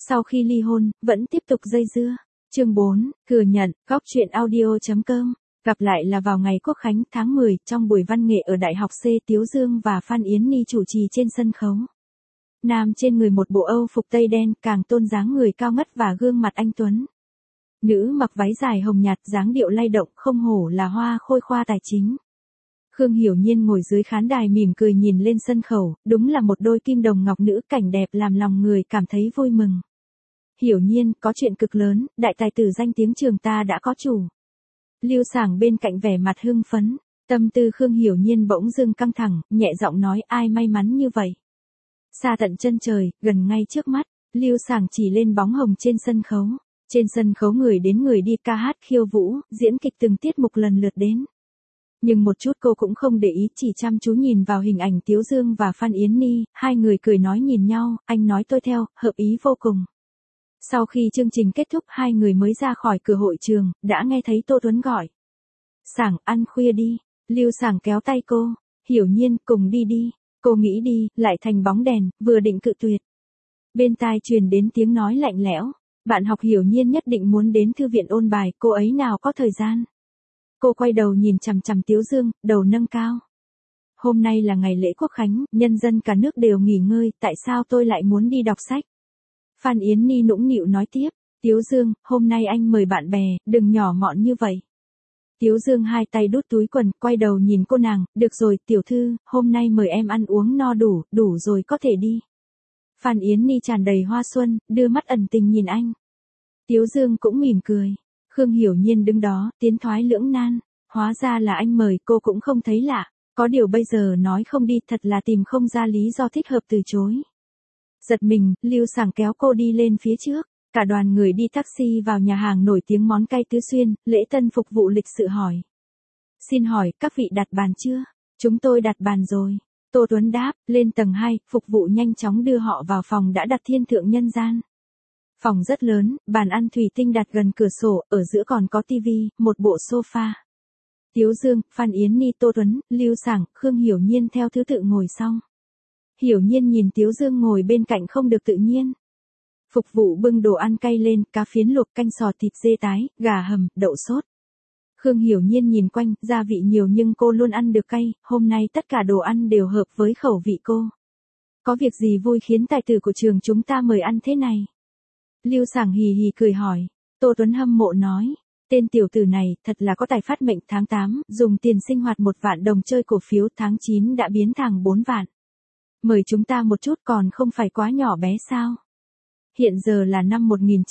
Sau khi ly hôn, vẫn tiếp tục dây dưa. Chương 4, thừa nhận, góc truyện audio.com. Gặp lại là vào ngày Quốc khánh tháng 10, trong buổi văn nghệ ở Đại học C, Tiếu Dương và Phan Yến Nhi chủ trì trên sân khấu. Nam trên người một bộ Âu phục tây đen, càng tôn dáng người cao ngất và gương mặt anh tuấn. Nữ mặc váy dài hồng nhạt, dáng điệu lay động, không hổ là hoa khôi khoa tài chính. Khương Hiểu Nhiên ngồi dưới khán đài mỉm cười nhìn lên sân khấu, đúng là một đôi kim đồng ngọc nữ, cảnh đẹp làm lòng người cảm thấy vui mừng. Hiểu Nhiên, có chuyện cực lớn, đại tài tử danh tiếng trường ta đã có chủ. Lưu Sảng bên cạnh vẻ mặt hưng phấn, tâm tư Khương Hiểu Nhiên bỗng dưng căng thẳng, nhẹ giọng nói ai may mắn như vậy. Xa tận chân trời, gần ngay trước mắt, Lưu Sảng chỉ lên bóng hồng trên sân khấu. Trên sân khấu người đến người đi, ca hát khiêu vũ, diễn kịch từng tiết mục lần lượt đến. Nhưng một chút cô cũng không để ý, chỉ chăm chú nhìn vào hình ảnh Tiếu Dương và Phan Yến Nhi, hai người cười nói nhìn nhau, anh nói tôi theo, hợp ý vô cùng. Sau khi chương trình kết thúc, hai người mới ra khỏi cửa hội trường, đã nghe thấy Tô Tuấn gọi. Sảng, ăn khuya đi. Lưu Sảng kéo tay cô, Hiểu Nhiên, cùng đi đi. Cô nghĩ đi, lại thành bóng đèn, vừa định cự tuyệt. Bên tai truyền đến tiếng nói lạnh lẽo, bạn học Hiểu Nhiên nhất định muốn đến thư viện ôn bài, cô ấy nào có thời gian. Cô quay đầu nhìn chằm chằm Tiếu Dương, đầu nâng cao. Hôm nay là ngày lễ Quốc khánh, nhân dân cả nước đều nghỉ ngơi, tại sao tôi lại muốn đi đọc sách? Phan Yến Nhi nũng nịu nói tiếp, Tiếu Dương, hôm nay anh mời bạn bè, đừng nhỏ mọn như vậy. Tiếu Dương hai tay đút túi quần, quay đầu nhìn cô nàng, được rồi, tiểu thư, hôm nay mời em ăn uống no đủ, đủ rồi có thể đi. Phan Yến Nhi tràn đầy hoa xuân, đưa mắt ẩn tình nhìn anh. Tiếu Dương cũng mỉm cười. Khương Hiểu Nhiên đứng đó, tiến thoái lưỡng nan, hóa ra là anh mời, cô cũng không thấy lạ, có điều bây giờ nói không đi thật là tìm không ra lý do thích hợp từ chối. Giật mình, Lưu Sảng kéo cô đi lên phía trước, cả đoàn người đi taxi vào nhà hàng nổi tiếng món cay Tứ Xuyên, lễ tân phục vụ lịch sự hỏi. Xin hỏi, các vị đặt bàn chưa? Chúng tôi đặt bàn rồi. Tô Tuấn đáp, lên tầng 2, phục vụ nhanh chóng đưa họ vào phòng đã đặt thiên thượng nhân gian. Phòng rất lớn, bàn ăn thủy tinh đặt gần cửa sổ, ở giữa còn có tivi, một bộ sofa. Tiếu Dương, Phan Yến Nhi, Tô Tuấn, Lưu Sảng, Khương Hiểu Nhiên theo thứ tự ngồi xong. Hiểu Nhiên nhìn Tiếu Dương ngồi bên cạnh không được tự nhiên. Phục vụ bưng đồ ăn cay lên, cá phiến luộc, canh sò, thịt dê tái, gà hầm, đậu sốt. Khương Hiểu Nhiên nhìn quanh, gia vị nhiều nhưng cô luôn ăn được cay, hôm nay tất cả đồ ăn đều hợp với khẩu vị cô. Có việc gì vui khiến tài tử của trường chúng ta mời ăn thế này? Lưu Sảng hì hì cười hỏi. Tô Tuấn hâm mộ nói, tên tiểu tử này thật là có tài phát mệnh. Tháng 8, dùng tiền sinh hoạt 1 vạn đồng chơi cổ phiếu, tháng 9 đã biến thành 4 vạn. Mời chúng ta một chút còn không phải quá nhỏ bé sao? Hiện giờ là năm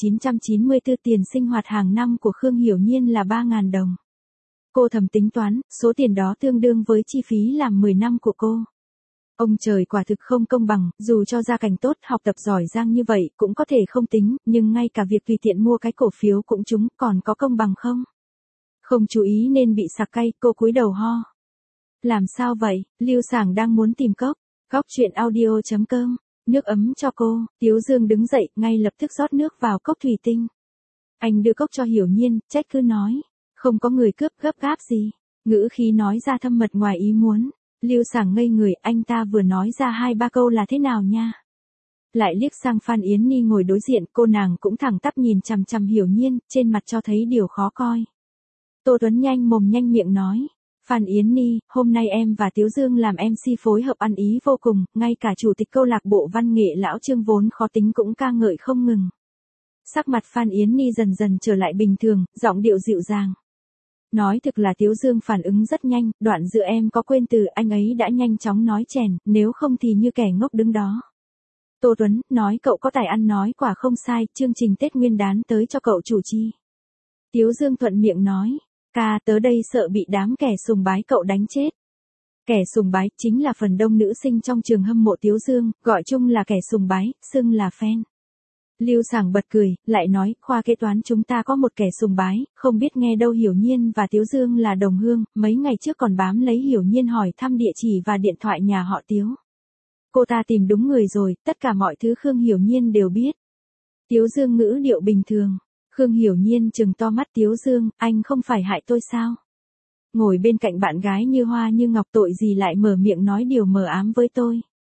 1994, tiền sinh hoạt hàng năm của Khương Hiểu Nhiên là 3.000 đồng. Cô thầm tính toán, số tiền đó tương đương với chi phí làm 10 năm của cô. Ông trời quả thực không công bằng, dù cho gia cảnh tốt, học tập giỏi giang như vậy cũng có thể không tính, nhưng ngay cả việc tùy tiện mua cái cổ phiếu cũng trúng, còn có công bằng không? Không chú ý nên bị sặc cay, cô cúi đầu ho. Làm sao vậy? Lưu Sảng đang muốn tìm cốc. Góc truyện audio.com. Nước ấm cho cô. Tiếu Dương đứng dậy, ngay lập tức rót nước vào cốc thủy tinh. Anh đưa cốc cho Hiểu Nhiên, trách cứ nói. Không có người cướp, gấp gáp gì. Ngữ khí nói ra thâm mật ngoài ý muốn. Lưu Sảng ngây người, anh ta vừa nói ra 2-3 câu là thế nào nha? Lại liếc sang Phan Yến Nhi ngồi đối diện, cô nàng cũng thẳng tắp nhìn chằm chằm Hiểu Nhiên, trên mặt cho thấy điều khó coi. Tô Tuấn nhanh mồm nhanh miệng nói. Phan Yến Nhi, hôm nay em và Tiếu Dương làm MC phối hợp ăn ý vô cùng, ngay cả chủ tịch câu lạc bộ văn nghệ lão Trương vốn khó tính cũng ca ngợi không ngừng. Sắc mặt Phan Yến Nhi dần dần trở lại bình thường, giọng điệu dịu dàng. Nói thực là Tiếu Dương phản ứng rất nhanh, đoạn giữa em có quên từ, anh ấy đã nhanh chóng nói chèn, nếu không thì như kẻ ngốc đứng đó. Tô Tuấn, nói cậu có tài ăn nói quả không sai, chương trình Tết Nguyên đán tới cho cậu chủ chi. Tiếu Dương thuận miệng nói, ca tớ đây sợ bị đám kẻ sùng bái cậu đánh chết. Kẻ sùng bái chính là phần đông nữ sinh trong trường hâm mộ Tiếu Dương, gọi chung là kẻ sùng bái, xưng là fan. Lưu Sảng bật cười, lại nói, khoa kế toán chúng ta có một kẻ sùng bái, không biết nghe đâu Hiểu Nhiên và Tiếu Dương là đồng hương, mấy ngày trước còn bám lấy Hiểu Nhiên hỏi thăm địa chỉ và điện thoại nhà họ Tiếu. Cô ta tìm đúng người rồi, tất cả mọi thứ Khương Hiểu Nhiên đều biết. Tiếu Dương ngữ điệu bình thường. Khương Hiểu Nhiên trừng to mắt. Tiếu Dương, anh không phải hại tôi sao? Ngồi bên cạnh bạn gái như hoa như ngọc, tội gì lại mở miệng nói điều mờ ám với tôi?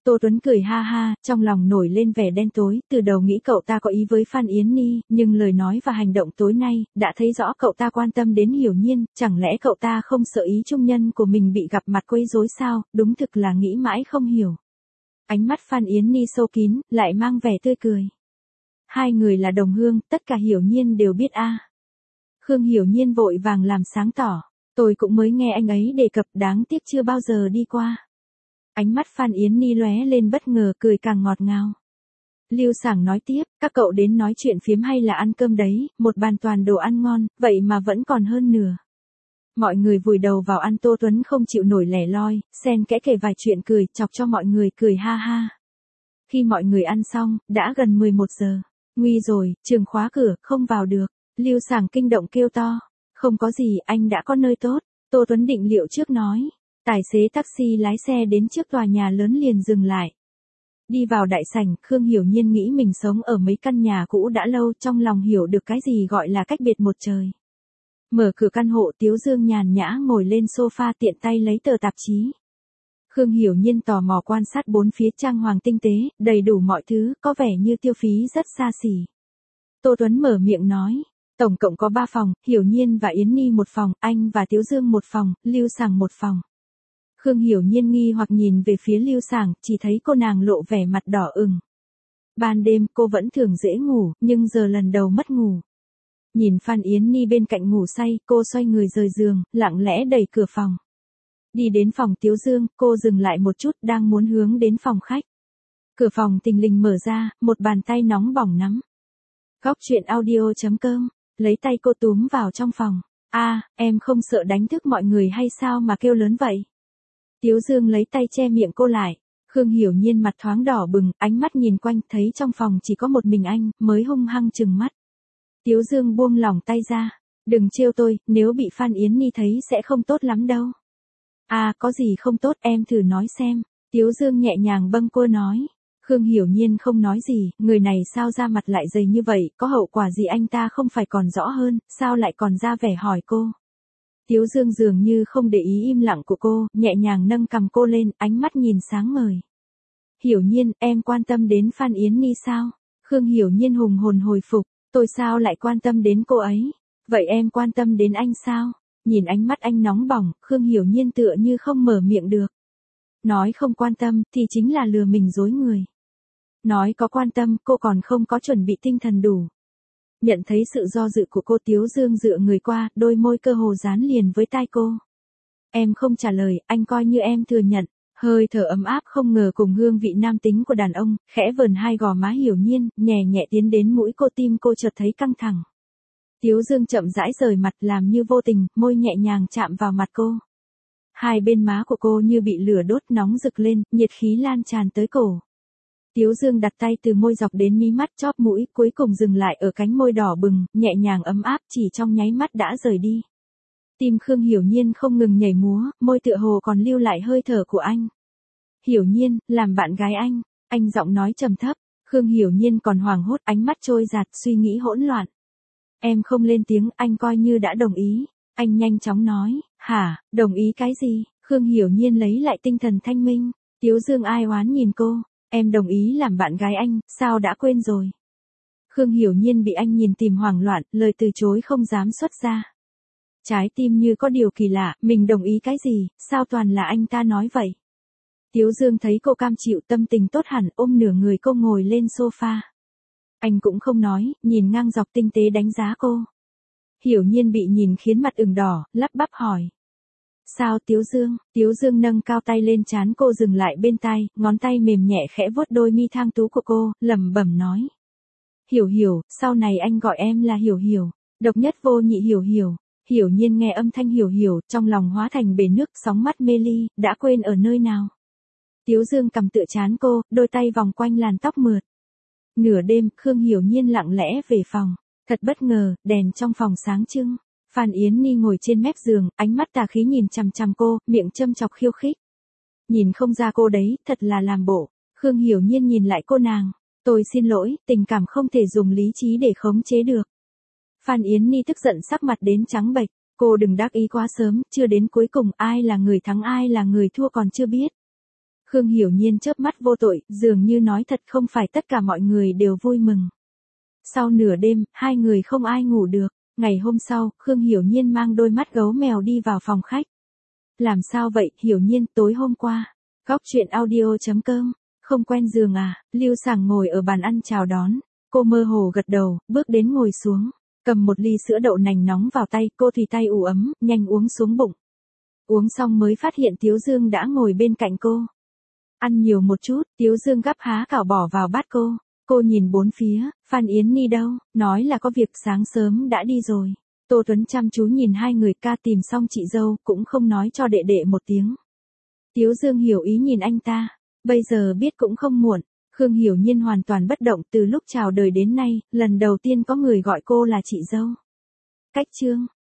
Tô Tuấn cười ha ha, trong lòng nổi lên vẻ đen tối, từ đầu nghĩ cậu ta có ý với Phan Yến Ni, nhưng lời nói và hành động tối nay, đã thấy rõ cậu ta quan tâm đến Hiểu Nhiên, chẳng lẽ cậu ta không sợ ý trung nhân của mình bị gặp mặt quấy rối sao, đúng thực là nghĩ mãi không hiểu. Ánh mắt Phan Yến Ni sâu kín, lại mang vẻ tươi cười. Hai người là đồng hương, tất cả Hiểu Nhiên đều biết a. Khương Hiểu Nhiên vội vàng làm sáng tỏ, tôi cũng mới nghe anh ấy đề cập, đáng tiếc chưa bao giờ đi qua. Ánh mắt Phan Yến Ni lóe lên bất ngờ, cười càng ngọt ngào. Lưu Sảng nói tiếp, các cậu đến nói chuyện phiếm hay là ăn cơm đấy, một bàn toàn đồ ăn ngon, vậy mà vẫn còn hơn nửa. Mọi người vùi đầu vào ăn, Tô Tuấn không chịu nổi lẻ loi, xen kẽ kể vài chuyện cười, chọc cho mọi người cười ha ha. Khi mọi người ăn xong, đã gần 11 giờ. Nguy rồi, trường khóa cửa, không vào được. Lưu Sảng kinh động kêu to. Không có gì, anh đã có nơi tốt. Tô Tuấn định liệu trước nói. Tài xế taxi lái xe đến trước tòa nhà lớn liền dừng lại. Đi vào đại sảnh, Khương Hiểu Nhiên nghĩ mình sống ở mấy căn nhà cũ đã lâu, trong lòng hiểu được cái gì gọi là cách biệt một trời. Mở cửa căn hộ, Tiếu Dương nhàn nhã ngồi lên sofa tiện tay lấy tờ tạp chí. Khương Hiểu Nhiên tò mò quan sát bốn phía, trang hoàng tinh tế, đầy đủ mọi thứ, có vẻ như tiêu phí rất xa xỉ. Tô Tuấn mở miệng nói, tổng cộng có 3 phòng, Hiểu Nhiên và Yến Ni một phòng, anh và Tiếu Dương một phòng, Lưu Sảng một phòng. Khương Hiểu Nhiên nghi hoặc nhìn về phía Lưu Sảng, chỉ thấy cô nàng lộ vẻ mặt đỏ ửng. Ban đêm cô vẫn thường dễ ngủ, nhưng giờ lần đầu mất ngủ. Nhìn Phan Yến Ni bên cạnh ngủ say, cô xoay người rời giường, lặng lẽ đẩy cửa phòng. Đi đến phòng Tiếu Dương, cô dừng lại một chút, đang muốn hướng đến phòng khách. Cửa phòng thình lình mở ra, một bàn tay nóng bỏng nắm. Góc truyện audio.com, lấy tay cô túm vào trong phòng. Em không sợ đánh thức mọi người hay sao mà kêu lớn vậy? Tiếu Dương lấy tay che miệng cô lại. Khương Hiểu Nhiên mặt thoáng đỏ bừng, ánh mắt nhìn quanh, thấy trong phòng chỉ có một mình anh, mới hung hăng trừng mắt. Tiếu Dương buông lỏng tay ra. Đừng trêu tôi, nếu bị Phan Yến Ni thấy sẽ không tốt lắm đâu. Có gì không tốt, em thử nói xem. Tiếu Dương nhẹ nhàng bâng quơ nói. Khương Hiểu Nhiên không nói gì, người này sao ra mặt lại dày như vậy, có hậu quả gì anh ta không phải còn rõ hơn, sao lại còn ra vẻ hỏi cô. Tiếu Dương dường như không để ý im lặng của cô, nhẹ nhàng nâng cằm cô lên, ánh mắt nhìn sáng ngời. Hiểu Nhiên, em quan tâm đến Phan Yến Ni sao? Khương Hiểu Nhiên hùng hồn hồi phục, tôi sao lại quan tâm đến cô ấy? Vậy em quan tâm đến anh sao? Nhìn ánh mắt anh nóng bỏng, Khương Hiểu Nhiên tựa như không mở miệng được. Nói không quan tâm, thì chính là lừa mình dối người. Nói có quan tâm, cô còn không có chuẩn bị tinh thần đủ. Nhận thấy sự do dự của cô, Tiếu Dương dựa người qua, đôi môi cơ hồ dán liền với tai cô. Em không trả lời, anh coi như em thừa nhận. Hơi thở ấm áp không ngờ cùng hương vị nam tính của đàn ông, khẽ vờn hai gò má Hiểu Nhiên, nhẹ nhẹ tiến đến mũi cô, tim cô chợt thấy căng thẳng. Tiếu Dương chậm rãi rời mặt, làm như vô tình, môi nhẹ nhàng chạm vào mặt cô. Hai bên má của cô như bị lửa đốt, nóng rực lên, nhiệt khí lan tràn tới cổ. Tiếu Dương đặt tay từ môi dọc đến mí mắt, chóp mũi, cuối cùng dừng lại ở cánh môi đỏ bừng, nhẹ nhàng ấm áp, chỉ trong nháy mắt đã rời đi. Tim Khương Hiểu Nhiên không ngừng nhảy múa, môi tựa hồ còn lưu lại hơi thở của anh. Hiểu Nhiên, làm bạn gái anh giọng nói trầm thấp. Khương Hiểu Nhiên còn hoảng hốt, ánh mắt trôi dạt, suy nghĩ hỗn loạn. Em không lên tiếng, anh coi như đã đồng ý. Anh nhanh chóng nói, hả, đồng ý cái gì? Khương Hiểu Nhiên lấy lại tinh thần thanh minh. Tiếu Dương ai oán nhìn cô, em đồng ý làm bạn gái anh, sao đã quên rồi? Khương Hiểu Nhiên bị anh nhìn tìm hoảng loạn, lời từ chối không dám xuất ra. Trái tim như có điều kỳ lạ, mình đồng ý cái gì, sao toàn là anh ta nói vậy? Tiếu Dương thấy cô cam chịu, tâm tình tốt hẳn, ôm nửa người cô ngồi lên sofa. Anh cũng không nói, nhìn ngang dọc tinh tế đánh giá cô. Hiểu Nhiên bị nhìn khiến mặt ửng đỏ, lắp bắp hỏi. Sao Tiếu Dương? Tiếu Dương nâng cao tay lên trán cô, dừng lại bên tai, ngón tay mềm nhẹ khẽ vuốt đôi mi thang tú của cô, lẩm bẩm nói. Hiểu Hiểu, sau này anh gọi em là Hiểu Hiểu, độc nhất vô nhị Hiểu Hiểu. Hiểu Nhiên nghe âm thanh Hiểu Hiểu, trong lòng hóa thành bể nước, sóng mắt mê ly, đã quên ở nơi nào. Tiếu Dương cầm tựa trán cô, đôi tay vòng quanh làn tóc mượt. Nửa đêm, Khương Hiểu Nhiên lặng lẽ về phòng. Thật bất ngờ, đèn trong phòng sáng trưng. Phan Yến Ni ngồi trên mép giường, ánh mắt tà khí nhìn chằm chằm cô, miệng châm chọc khiêu khích. Nhìn không ra cô đấy, thật là làm bộ. Khương Hiểu Nhiên nhìn lại cô nàng. Tôi xin lỗi, tình cảm không thể dùng lý trí để khống chế được. Phan Yến Ni tức giận sắc mặt đến trắng bệch. Cô đừng đắc ý quá sớm, chưa đến cuối cùng ai là người thắng ai là người thua còn chưa biết. Khương Hiểu Nhiên chớp mắt vô tội, dường như nói thật không phải tất cả mọi người đều vui mừng. Sau nửa đêm, hai người không ai ngủ được. Ngày hôm sau, Khương Hiểu Nhiên mang đôi mắt gấu mèo đi vào phòng khách. Làm sao vậy, Hiểu Nhiên, tối hôm qua. Góc chuyện audio.com, không quen giường à, Lưu Sảng ngồi ở bàn ăn chào đón. Cô mơ hồ gật đầu, bước đến ngồi xuống. Cầm một ly sữa đậu nành nóng vào tay, cô thì tay ủ ấm, nhanh uống xuống bụng. Uống xong mới phát hiện Tiếu Dương đã ngồi bên cạnh cô. Ăn nhiều một chút, Tiếu Dương gắp há cảo bỏ vào bát cô. Cô nhìn bốn phía, Phan Yến Nhi đâu, nói là có việc sáng sớm đã đi rồi. Tô Tuấn chăm chú nhìn hai người ca tìm xong chị dâu, cũng không nói cho đệ đệ một tiếng. Tiếu Dương hiểu ý nhìn anh ta, bây giờ biết cũng không muộn. Khương Hiểu Nhiên hoàn toàn bất động từ lúc chào đời đến nay, lần đầu tiên có người gọi cô là chị dâu. Cách chương